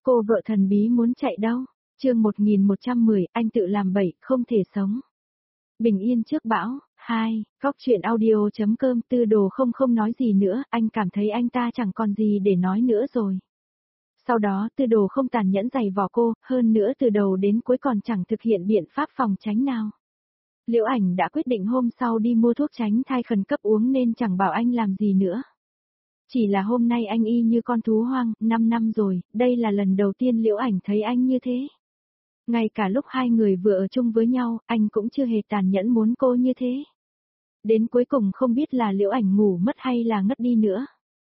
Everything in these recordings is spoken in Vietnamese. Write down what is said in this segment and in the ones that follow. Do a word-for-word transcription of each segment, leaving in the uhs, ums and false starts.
Cô vợ thần bí muốn chạy đâu? Chương một nghìn một trăm mười, anh tự làm bậy, không thể sống. Bình yên trước bão. Hai, Góc truyện audio.com. Tư Đồ không không nói gì nữa, anh cảm thấy anh ta chẳng còn gì để nói nữa rồi. Sau đó Tư Đồ không tàn nhẫn giày vò cô, hơn nữa từ đầu đến cuối còn chẳng thực hiện biện pháp phòng tránh nào. Liễu Ảnh đã quyết định hôm sau đi mua thuốc tránh thai khẩn cấp uống nên chẳng bảo anh làm gì nữa. Chỉ là hôm nay anh y như con thú hoang, năm năm rồi, đây là lần đầu tiên Liễu Ảnh thấy anh như thế. Ngay cả lúc hai người vừa ở chung với nhau, anh cũng chưa hề tàn nhẫn muốn cô như thế. Đến cuối cùng không biết là Liễu Ảnh ngủ mất hay là ngất đi nữa.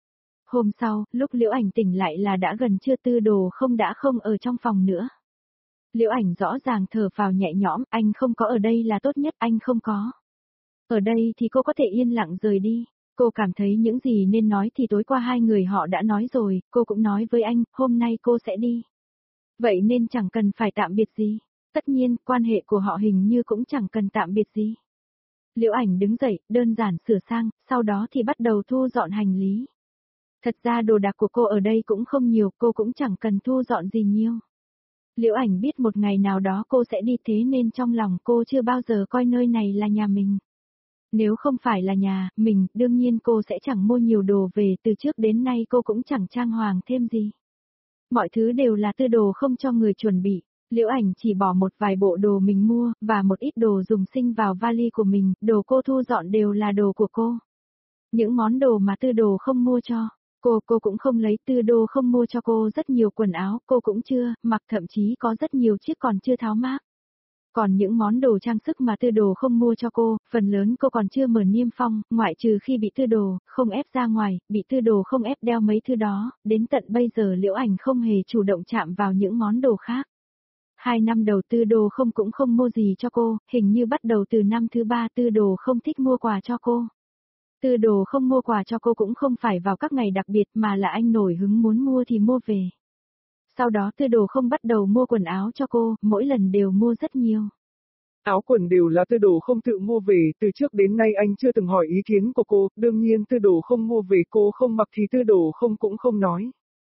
Hôm sau, lúc Liễu Ảnh tỉnh lại là đã gần trưa, Tư Đồ không đã không ở trong phòng nữa. Liễu Ảnh rõ ràng thở phào nhẹ nhõm, anh không có ở đây là tốt nhất, anh không có. Ở đây thì cô có thể yên lặng rời đi. Cô cảm thấy những gì nên nói thì tối qua hai người họ đã nói rồi, cô cũng nói với anh, hôm nay cô sẽ đi. Vậy nên chẳng cần phải tạm biệt gì. Tất nhiên, quan hệ của họ hình như cũng chẳng cần tạm biệt gì. Liễu Ảnh đứng dậy, đơn giản sửa sang, sau đó thì bắt đầu thu dọn hành lý. Thật ra đồ đạc của cô ở đây cũng không nhiều, cô cũng chẳng cần thu dọn gì nhiều. Liễu Ảnh biết một ngày nào đó cô sẽ đi, thế nên trong lòng cô chưa bao giờ coi nơi này là nhà mình. Nếu không phải là nhà mình, đương nhiên cô sẽ chẳng mua nhiều đồ về, từ trước đến nay cô cũng chẳng trang hoàng thêm gì. Mọi thứ đều là Tư Đồ không cho người chuẩn bị. Liễu Ảnh chỉ bỏ một vài bộ đồ mình mua, và một ít đồ dùng sinh vào vali của mình, đồ cô thu dọn đều là đồ của cô. Những món đồ mà Tư Đồ không mua cho, cô cô cũng không lấy. Tư Đồ không mua cho cô rất nhiều quần áo, cô cũng chưa mặc, thậm chí có rất nhiều chiếc còn chưa tháo mác. Còn những món đồ trang sức mà Tư Đồ không mua cho cô, phần lớn cô còn chưa mở niêm phong, ngoại trừ khi bị Tư Đồ không ép ra ngoài, bị Tư Đồ không ép đeo mấy thứ đó, đến tận bây giờ Liễu Ảnh không hề chủ động chạm vào những món đồ khác. Hai năm đầu Tư Đồ không cũng không mua gì cho cô, hình như bắt đầu từ năm thứ ba Tư Đồ không thích mua quà cho cô. Tư Đồ không mua quà cho cô cũng không phải vào các ngày đặc biệt mà là anh nổi hứng muốn mua thì mua về. Sau đó Tư Đồ không bắt đầu mua quần áo cho cô, mỗi lần đều mua rất nhiều. Áo quần đều là Tư Đồ không tự mua về, từ trước đến nay anh chưa từng hỏi ý kiến của cô, đương nhiên Tư Đồ không mua về cô không mặc thì Tư Đồ không cũng không nói.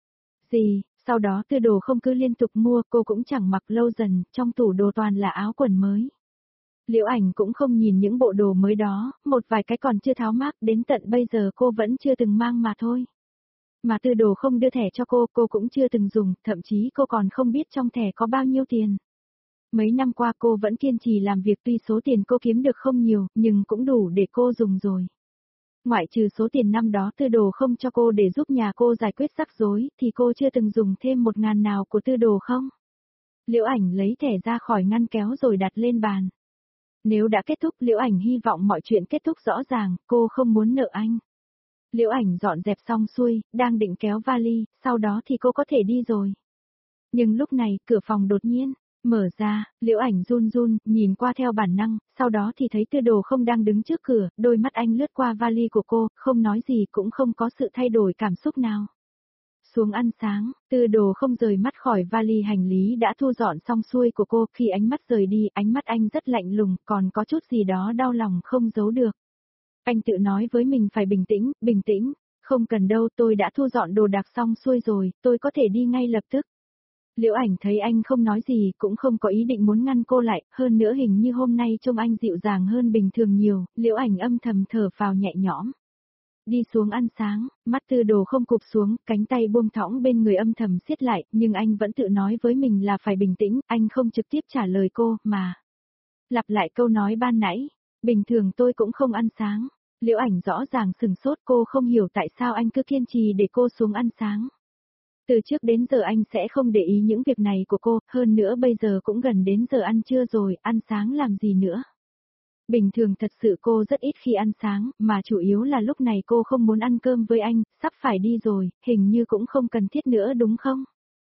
Gì, sau đó Tư Đồ không cứ liên tục mua, cô cũng chẳng mặc, lâu dần, trong tủ đồ toàn là áo quần mới. Liễu Ảnh cũng không nhìn những bộ đồ mới đó, một vài cái còn chưa tháo mác, đến tận bây giờ cô vẫn chưa từng mang mà thôi. Mà Tư Đồ không đưa thẻ cho cô, cô cũng chưa từng dùng, thậm chí cô còn không biết trong thẻ có bao nhiêu tiền. Mấy năm qua cô vẫn kiên trì làm việc, tuy số tiền cô kiếm được không nhiều, nhưng cũng đủ để cô dùng rồi. Ngoại trừ số tiền năm đó Tư Đồ không cho cô để giúp nhà cô giải quyết rắc rối, thì cô chưa từng dùng thêm một ngàn nào của Tư Đồ không. Liễu Ảnh lấy thẻ ra khỏi ngăn kéo rồi đặt lên bàn. Nếu đã kết thúc, Liễu Ảnh hy vọng mọi chuyện kết thúc rõ ràng, cô không muốn nợ anh. Liễu Ảnh dọn dẹp xong xuôi, đang định kéo vali, sau đó thì cô có thể đi rồi. Nhưng lúc này, cửa phòng đột nhiên mở ra, Liễu Ảnh run run, nhìn qua theo bản năng, sau đó thì thấy Tư Đồ không đang đứng trước cửa, đôi mắt anh lướt qua vali của cô, không nói gì cũng không có sự thay đổi cảm xúc nào. Xuống ăn sáng, Tư Đồ không rời mắt khỏi vali hành lý đã thu dọn xong xuôi của cô, khi ánh mắt rời đi, ánh mắt anh rất lạnh lùng, còn có chút gì đó đau lòng không giấu được. Anh tự nói với mình phải bình tĩnh, bình tĩnh, không cần đâu, tôi đã thu dọn đồ đạc xong xuôi rồi, tôi có thể đi ngay lập tức. Liễu Ảnh thấy anh không nói gì, cũng không có ý định muốn ngăn cô lại, hơn nữa hình như hôm nay trông anh dịu dàng hơn bình thường nhiều, Liễu Ảnh âm thầm thở phào nhẹ nhõm. Đi xuống ăn sáng, mắt Tư Đồ không cụp xuống, cánh tay buông thõng bên người âm thầm siết lại, nhưng anh vẫn tự nói với mình là phải bình tĩnh, anh không trực tiếp trả lời cô, mà lặp lại câu nói ban nãy, bình thường tôi cũng không ăn sáng. Liễu Ảnh rõ ràng sừng sốt, cô không hiểu tại sao anh cứ kiên trì để cô xuống ăn sáng. Từ trước đến giờ anh sẽ không để ý những việc này của cô, hơn nữa bây giờ cũng gần đến giờ ăn trưa rồi, ăn sáng làm gì nữa. Bình thường thật sự cô rất ít khi ăn sáng, mà chủ yếu là lúc này cô không muốn ăn cơm với anh, sắp phải đi rồi, hình như cũng không cần thiết nữa đúng không?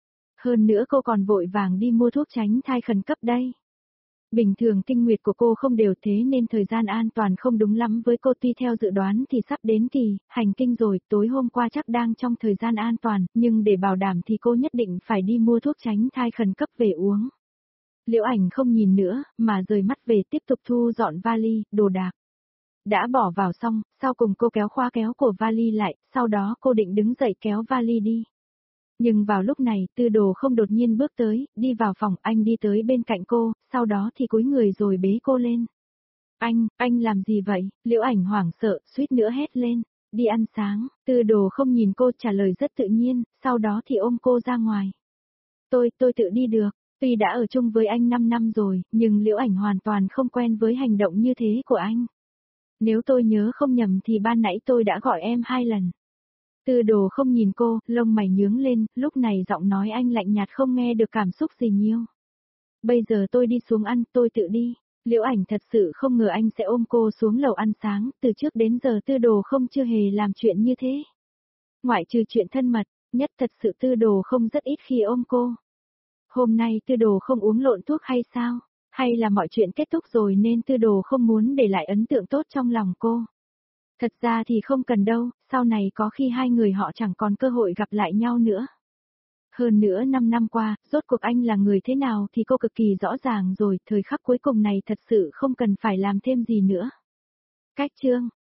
Hơn nữa cô còn vội vàng đi mua thuốc tránh thai khẩn cấp đây. Bình thường kinh nguyệt của cô không đều, thế nên thời gian an toàn không đúng lắm với cô, tuy theo dự đoán thì sắp đến kỳ hành kinh rồi, tối hôm qua chắc đang trong thời gian an toàn, nhưng để bảo đảm thì cô nhất định phải đi mua thuốc tránh thai khẩn cấp về uống. Liễu Ảnh không nhìn nữa, mà rời mắt về tiếp tục thu dọn vali, đồ đạc. Đã bỏ vào xong, sau cùng cô kéo khóa kéo của vali lại, sau đó cô định đứng dậy kéo vali đi. Nhưng vào lúc này, Tư Đồ không đột nhiên bước tới, đi vào phòng, anh đi tới bên cạnh cô, sau đó thì cúi người rồi bế cô lên. Anh, anh làm gì vậy? Liễu Ảnh hoảng sợ, suýt nữa hét lên. Đi ăn sáng, Tư Đồ không nhìn cô trả lời rất tự nhiên, sau đó thì ôm cô ra ngoài. Tôi, tôi tự đi được, tuy đã ở chung với anh năm năm rồi, nhưng Liễu Ảnh hoàn toàn không quen với hành động như thế của anh. Nếu tôi nhớ không nhầm thì ban nãy tôi đã gọi em hai lần. Tư Đồ không nhìn cô, lông mày nhướng lên, lúc này giọng nói anh lạnh nhạt không nghe được cảm xúc gì nhiều. Bây giờ tôi đi xuống ăn, tôi tự đi. Liễu Ảnh thật sự không ngờ anh sẽ ôm cô xuống lầu ăn sáng, từ trước đến giờ Tư Đồ không chưa hề làm chuyện như thế. Ngoại trừ chuyện thân mật, nhất thật sự Tư Đồ không rất ít khi ôm cô. Hôm nay Tư Đồ không uống lộn thuốc hay sao? Hay là mọi chuyện kết thúc rồi nên Tư Đồ không muốn để lại ấn tượng tốt trong lòng cô? Thật ra thì không cần đâu, sau này có khi hai người họ chẳng còn cơ hội gặp lại nhau nữa. Hơn nữa năm năm qua, rốt cuộc anh là người thế nào thì cô cực kỳ rõ ràng rồi, thời khắc cuối cùng này thật sự không cần phải làm thêm gì nữa. Cách chương